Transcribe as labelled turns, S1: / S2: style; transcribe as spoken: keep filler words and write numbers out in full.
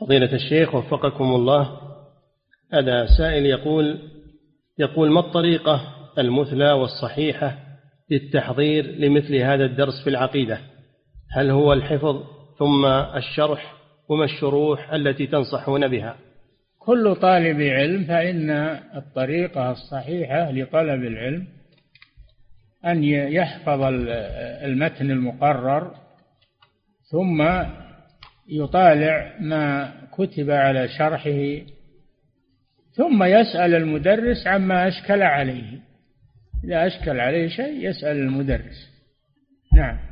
S1: فضيلة الشيخ وفقكم الله، هذا سائل يقول يقول ما الطريقة المثلى والصحيحة للتحضير لمثل هذا الدرس في العقيدة؟ هل هو الحفظ ثم الشرح، وما الشروح التي تنصحون بها؟
S2: كل طالب علم فإن الطريقة الصحيحة لطلب العلم أن يحفظ المتن المقرر ثم يطالع ما كتب على شرحه، ثم يسأل المدرس عما أشكل عليه. إذا أشكل عليه شيء يسأل المدرس. نعم.